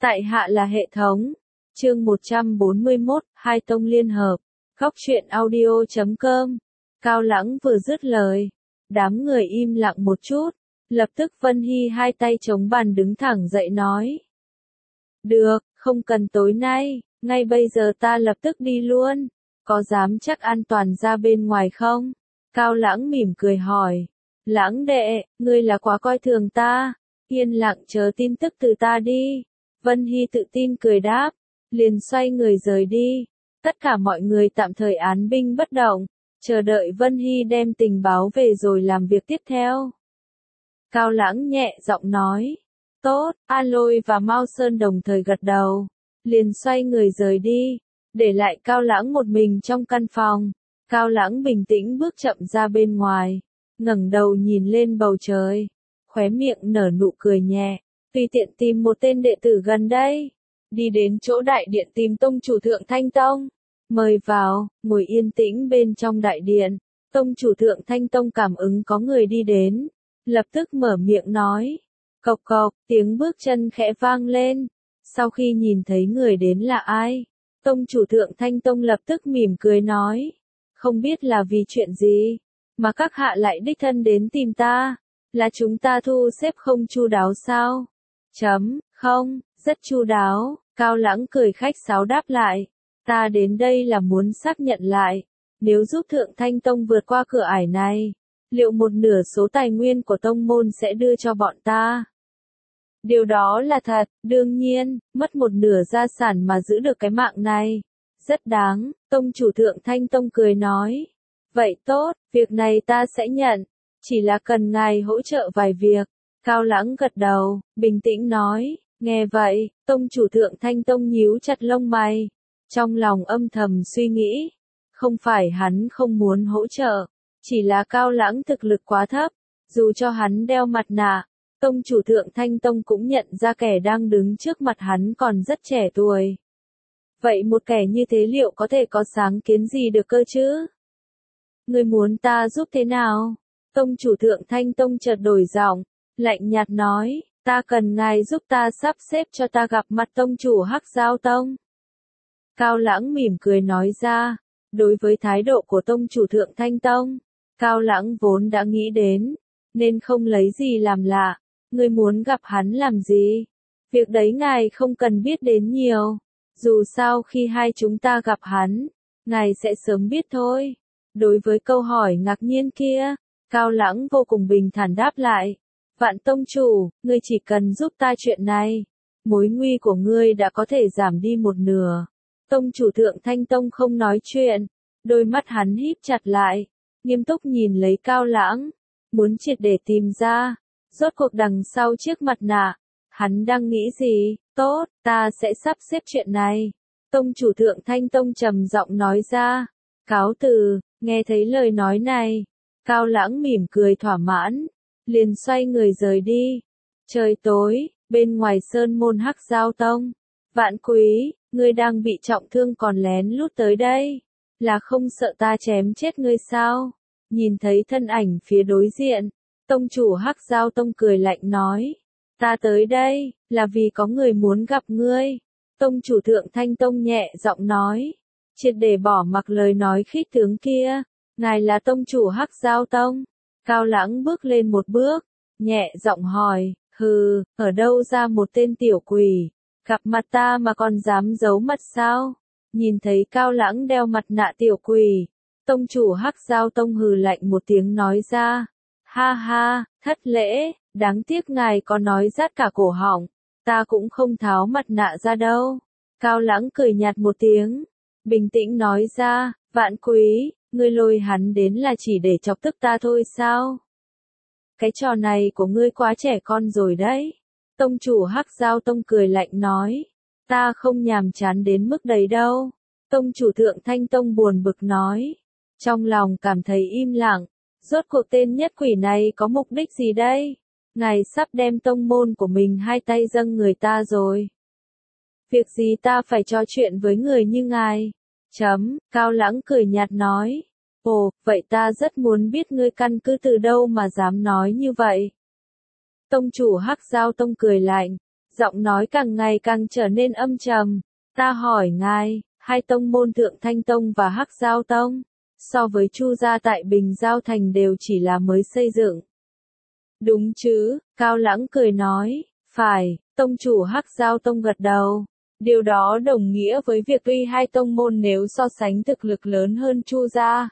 Tại hạ là hệ thống. Chương 141, hai tông liên hợp. Góc truyện audio.com. Cao Lãng vừa dứt lời, đám người im lặng một chút, lập tức Vân Hy hai tay chống bàn đứng thẳng dậy nói. Được, không cần tối nay, ngay bây giờ ta lập tức đi luôn, có dám chắc an toàn ra bên ngoài không? Cao Lãng mỉm cười hỏi. Lãng đệ, ngươi là quá coi thường ta, yên lặng chờ tin tức từ ta đi. Vân Hy tự tin cười đáp, liền xoay người rời đi. Tất cả mọi người tạm thời án binh bất động, chờ đợi Vân Hy đem tình báo về rồi làm việc tiếp theo. Cao Lãng nhẹ giọng nói, tốt, A Lôi và Mao Sơn đồng thời gật đầu, liền xoay người rời đi, để lại Cao Lãng một mình trong căn phòng. Cao Lãng bình tĩnh bước chậm ra bên ngoài, ngẩng đầu nhìn lên bầu trời, khóe miệng nở nụ cười nhẹ, tùy tiện tìm một tên đệ tử gần đây, đi đến chỗ đại điện tìm tông chủ Thượng Thanh Tông, mời vào, ngồi yên tĩnh bên trong đại điện. Tông chủ Thượng Thanh Tông cảm ứng có người đi đến, lập tức mở miệng nói, cộc cộc, tiếng bước chân khẽ vang lên. Sau khi nhìn thấy người đến là ai, tông chủ Thượng Thanh Tông lập tức mỉm cười nói, không biết là vì chuyện gì mà các hạ lại đích thân đến tìm ta, là chúng ta thu xếp không chu đáo sao? Không, rất chu đáo. Cao Lãng cười khách sáo đáp lại, ta đến đây là muốn xác nhận lại, nếu giúp Thượng Thanh Tông vượt qua cửa ải này, liệu một nửa số tài nguyên của tông môn sẽ đưa cho bọn ta? Điều đó là thật, đương nhiên, mất một nửa gia sản mà giữ được cái mạng này, rất đáng. Tông chủ Thượng Thanh Tông cười nói, vậy tốt, việc này ta sẽ nhận, chỉ là cần ngài hỗ trợ vài việc. Cao Lãng gật đầu, bình tĩnh nói, nghe vậy, tông chủ Thượng Thanh Tông nhíu chặt lông mày, trong lòng âm thầm suy nghĩ, không phải hắn không muốn hỗ trợ, chỉ là Cao Lãng thực lực quá thấp, dù cho hắn đeo mặt nạ, tông chủ Thượng Thanh Tông cũng nhận ra kẻ đang đứng trước mặt hắn còn rất trẻ tuổi. Vậy một kẻ như thế liệu có thể có sáng kiến gì được cơ chứ? Ngươi muốn ta giúp thế nào? Tông chủ Thượng Thanh Tông chợt đổi giọng, lạnh nhạt nói, ta cần ngài giúp ta sắp xếp cho ta gặp mặt tông chủ Hắc Giao Tông. Cao Lãng mỉm cười nói ra, đối với thái độ của tông chủ Thượng Thanh Tông, Cao Lãng vốn đã nghĩ đến, nên không lấy gì làm lạ. Ngươi muốn gặp hắn làm gì? Việc đấy ngài không cần biết đến nhiều, dù sao khi hai chúng ta gặp hắn, ngài sẽ sớm biết thôi. Đối với câu hỏi ngạc nhiên kia, Cao Lãng vô cùng bình thản đáp lại, Vạn tông chủ, ngươi chỉ cần giúp ta chuyện này, mối nguy của ngươi đã có thể giảm đi một nửa. Tông chủ Thượng Thanh Tông không nói chuyện, đôi mắt hắn híp chặt lại, nghiêm túc nhìn lấy Cao Lãng, muốn triệt để tìm ra, rốt cuộc đằng sau chiếc mặt nạ, hắn đang nghĩ gì? Tốt, ta sẽ sắp xếp chuyện này. Tông chủ Thượng Thanh Tông trầm giọng nói ra, cáo từ. Nghe thấy lời nói này, Cao Lãng mỉm cười thỏa mãn, liền xoay người rời đi. Trời tối, bên ngoài sơn môn Hắc Giao Tông, Vạn Quý, ngươi đang bị trọng thương còn lén lút tới đây, là không sợ ta chém chết ngươi sao? Nhìn thấy thân ảnh phía đối diện, tông chủ Hắc Giao Tông cười lạnh nói, ta tới đây, là vì có người muốn gặp ngươi. Tông chủ Thượng Thanh Tông nhẹ giọng nói, triệt để bỏ mặc lời nói khích tướng kia, ngài là tông chủ Hắc Giao Tông. Cao Lãng bước lên một bước, nhẹ giọng hỏi, hừ, ở đâu ra một tên tiểu quỷ, gặp mặt ta mà còn dám giấu mặt sao? Nhìn thấy Cao Lãng đeo mặt nạ tiểu quỷ, tông chủ Hắc Giao Tông hừ lạnh một tiếng nói ra, ha ha, thất lễ, đáng tiếc ngài có nói rát cả cổ họng, ta cũng không tháo mặt nạ ra đâu. Cao Lãng cười nhạt một tiếng, bình tĩnh nói ra, Vạn Quý, ngươi lôi hắn đến là chỉ để chọc tức ta thôi sao? Cái trò này của ngươi quá trẻ con rồi đấy. Tông chủ Hắc Giao Tông cười lạnh nói, ta không nhàm chán đến mức đấy đâu. Tông chủ Thượng Thanh Tông buồn bực nói, trong lòng cảm thấy im lặng, rốt cuộc tên nhất quỷ này có mục đích gì đây? Ngài sắp đem tông môn của mình hai tay dâng người ta rồi. Việc gì ta phải trò chuyện với người như ngài? Cao Lãng cười nhạt nói, ồ, vậy ta rất muốn biết ngươi căn cứ từ đâu mà dám nói như vậy. Tông chủ Hắc Giao Tông cười lạnh, Giọng nói càng ngày càng trở nên âm trầm. Ta hỏi ngài, hai tông môn Thượng Thanh Tông và Hắc Giao Tông, so với Chu gia tại Bình Giao Thành đều chỉ là mới xây dựng. Đúng chứ, Cao Lãng cười nói, phải, tông chủ Hắc Giao Tông gật đầu. Điều đó đồng nghĩa với việc tuy hai tông môn nếu so sánh thực lực lớn hơn Chu gia.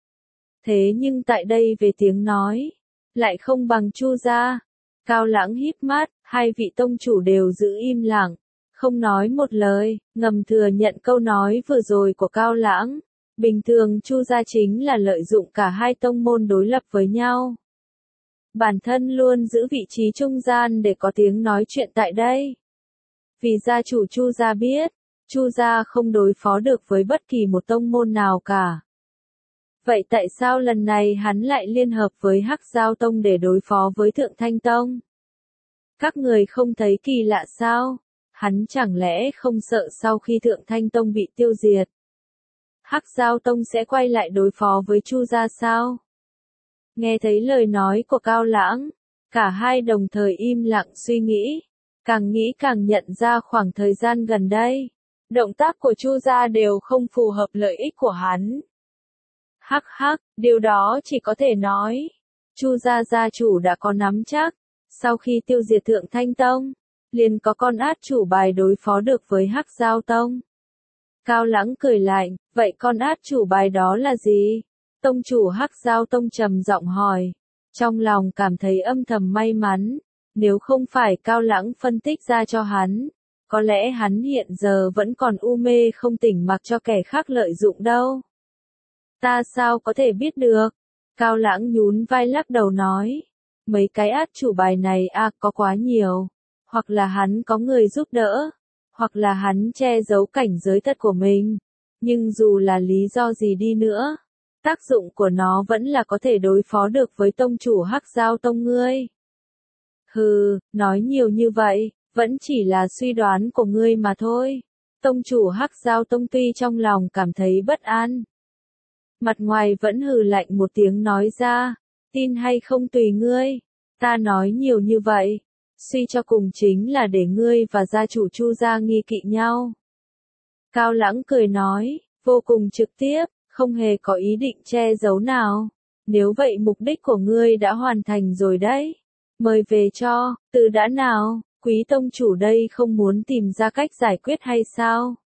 Thế nhưng tại đây về tiếng nói, lại không bằng Chu gia. Cao Lãng híp mắt, hai vị tông chủ đều giữ im lặng, không nói một lời, ngầm thừa nhận câu nói vừa rồi của Cao Lãng. Bình thường Chu gia chính là lợi dụng cả hai tông môn đối lập với nhau. Bản thân luôn giữ vị trí trung gian để có tiếng nói chuyện tại đây. Vì gia chủ Chu gia biết, Chu gia không đối phó được với bất kỳ một tông môn nào cả. Vậy tại sao lần này hắn lại liên hợp với Hắc Giao Tông để đối phó với Thượng Thanh Tông? Các người không thấy kỳ lạ sao? Hắn chẳng lẽ không sợ sau khi Thượng Thanh Tông bị tiêu diệt, Hắc Giao Tông sẽ quay lại đối phó với Chu gia sao? Nghe thấy lời nói của Cao Lãng, cả hai đồng thời im lặng suy nghĩ, càng nghĩ càng nhận ra khoảng thời gian gần đây, động tác của Chu gia đều không phù hợp lợi ích của hắn. Hắc hắc, điều đó chỉ có thể nói, Chu gia gia chủ đã có nắm chắc, sau khi tiêu diệt Thượng Thanh Tông, liền có con át chủ bài đối phó được với Hắc Giao Tông. Cao Lãng cười lạnh, vậy con át chủ bài đó là gì? Tông chủ Hắc Giao Tông trầm giọng hỏi, trong lòng cảm thấy âm thầm may mắn, nếu không phải Cao Lãng phân tích ra cho hắn, có lẽ hắn hiện giờ vẫn còn u mê không tỉnh mặc cho kẻ khác lợi dụng đâu. Ta sao có thể biết được? Cao Lãng nhún vai lắc đầu nói, mấy cái át chủ bài này có quá nhiều, hoặc là hắn có người giúp đỡ, hoặc là hắn che giấu cảnh giới thật của mình, nhưng dù là lý do gì đi nữa, tác dụng của nó vẫn là có thể đối phó được với tông chủ Hắc Giao Tông ngươi. Hừ, nói nhiều như vậy, vẫn chỉ là suy đoán của ngươi mà thôi. Tông chủ Hắc Giao Tông tuy trong lòng cảm thấy bất an, mặt ngoài vẫn hừ lạnh một tiếng nói ra, tin hay không tùy ngươi, ta nói nhiều như vậy, suy cho cùng chính là để ngươi và gia chủ Chu gia nghi kỵ nhau. Cao Lãng cười nói, vô cùng trực tiếp, không hề có ý định che giấu nào. Nếu vậy mục đích của ngươi đã hoàn thành rồi đấy. Mời về cho, từ đã nào, quý tông chủ đây không muốn tìm ra cách giải quyết hay sao?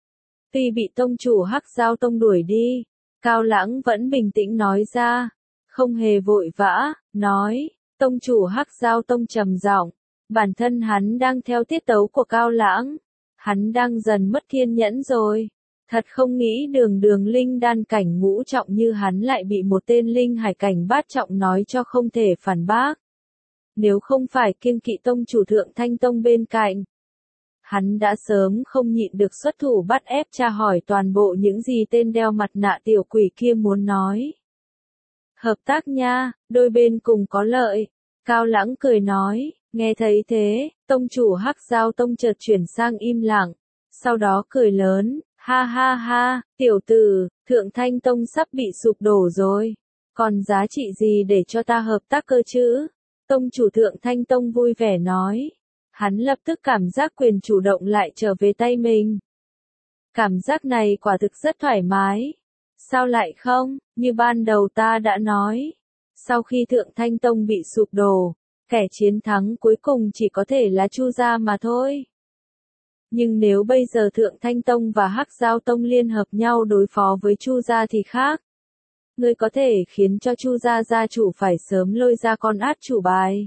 Tuy bị tông chủ Hắc Giao Tông đuổi đi, Cao Lãng vẫn bình tĩnh nói ra, không hề vội vã, nói, tông chủ Hắc Giao Tông trầm giọng, bản thân hắn đang theo tiết tấu của Cao Lãng, hắn đang dần mất kiên nhẫn rồi. Thật không nghĩ đường linh đan cảnh ngũ trọng như hắn lại bị một tên linh hải cảnh bát trọng nói cho không thể phản bác. Nếu không phải kiêng kỵ tông chủ Thượng Thanh Tông bên cạnh, hắn đã sớm không nhịn được xuất thủ bắt ép tra hỏi toàn bộ những gì tên đeo mặt nạ tiểu quỷ kia muốn nói. Hợp tác nha, đôi bên cùng có lợi. Cao Lãng cười nói, nghe thấy thế, tông chủ Hắc Giao Tông chợt chuyển sang im lặng, sau đó cười lớn. Ha ha ha, tiểu tử, Thượng Thanh Tông sắp bị sụp đổ rồi. Còn giá trị gì để cho ta hợp tác cơ chứ? Tông chủ Thượng Thanh Tông vui vẻ nói. Hắn lập tức cảm giác quyền chủ động lại trở về tay mình. Cảm giác này quả thực rất thoải mái. Sao lại không, như ban đầu ta đã nói. Sau khi Thượng Thanh Tông bị sụp đổ, kẻ chiến thắng cuối cùng chỉ có thể là Chu gia mà thôi. Nhưng nếu bây giờ Thượng Thanh Tông và Hắc Giao Tông liên hợp nhau đối phó với Chu gia thì khác. Ngươi có thể khiến cho Chu gia gia chủ phải sớm lôi ra con át chủ bài.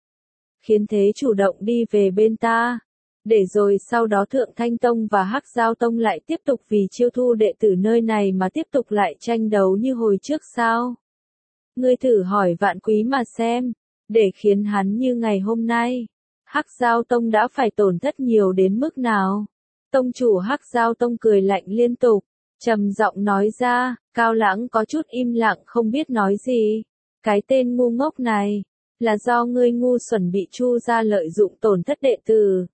Khiến thế chủ động đi về bên ta. Để rồi sau đó Thượng Thanh Tông và Hắc Giao Tông lại tiếp tục vì chiêu thu đệ tử nơi này mà tiếp tục lại tranh đấu như hồi trước sao? Ngươi thử hỏi Vạn Quý mà xem, để khiến hắn như ngày hôm nay. Hắc Giao Tông đã phải tổn thất nhiều đến mức nào? Tông chủ Hắc Giao Tông cười lạnh liên tục, trầm giọng nói ra, Cao Lãng có chút im lặng không biết nói gì. Cái tên ngu ngốc này, là do ngươi ngu xuẩn bị Chu gia lợi dụng tổn thất đệ tử.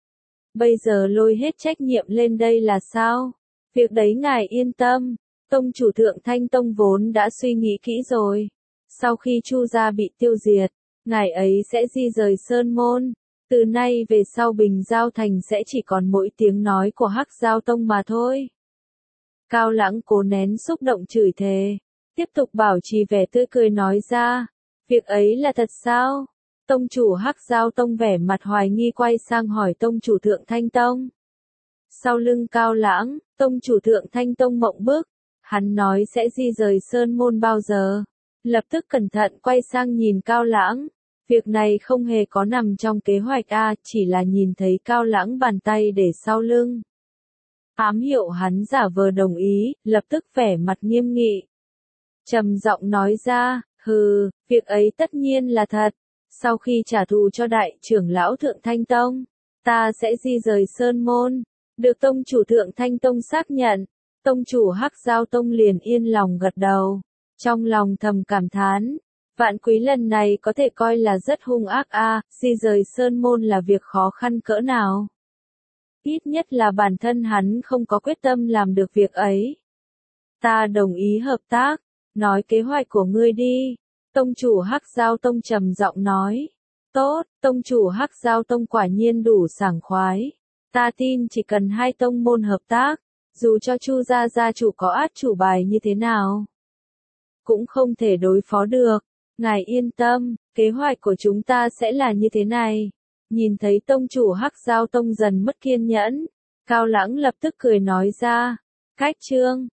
Bây giờ lôi hết trách nhiệm lên đây là sao? Việc đấy ngài yên tâm, tông chủ Thượng Thanh Tông vốn đã suy nghĩ kỹ rồi. Sau khi Chu gia bị tiêu diệt, ngài ấy sẽ di rời sơn môn, Từ nay về sau Bình Giao Thành sẽ chỉ còn mỗi tiếng nói của Hắc Giao Tông mà thôi. Cao Lãng cố nén xúc động chửi thề, tiếp tục bảo trì vẻ tươi cười nói ra, việc ấy là thật sao? Tông chủ Hắc Giao Tông vẻ mặt hoài nghi quay sang hỏi tông chủ Thượng Thanh Tông. Sau lưng Cao Lãng, tông chủ Thượng Thanh Tông mộng bức, hắn nói sẽ di rời Sơn Môn bao giờ? Lập tức cẩn thận quay sang nhìn Cao Lãng. Việc này không hề có nằm trong kế hoạch chỉ là nhìn thấy Cao Lãng bàn tay để sau lưng. Ám hiệu hắn giả vờ đồng ý, lập tức vẻ mặt nghiêm nghị. Trầm giọng nói ra, việc ấy tất nhiên là thật. Sau khi trả thù cho đại trưởng lão Thượng Thanh Tông, ta sẽ di rời Sơn Môn. Được tông chủ Thượng Thanh Tông xác nhận, tông chủ Hắc Giao Tông liền yên lòng gật đầu. Trong lòng thầm cảm thán, Vạn Quý lần này có thể coi là rất hung ác di rời Sơn Môn là việc khó khăn cỡ nào. Ít nhất là bản thân hắn không có quyết tâm làm được việc ấy. Ta đồng ý hợp tác, nói kế hoạch của ngươi đi. Tông chủ Hắc Giao Tông trầm giọng nói. Tốt, tông chủ Hắc Giao Tông quả nhiên đủ sảng khoái. Ta tin chỉ cần hai tông môn hợp tác, dù cho Chu gia gia chủ có át chủ bài như thế nào, cũng không thể đối phó được. Ngài yên tâm, kế hoạch của chúng ta sẽ là như thế này. Nhìn thấy tông chủ Hắc Giao Tông dần mất kiên nhẫn, Cao Lãng lập tức cười nói ra. Cách chương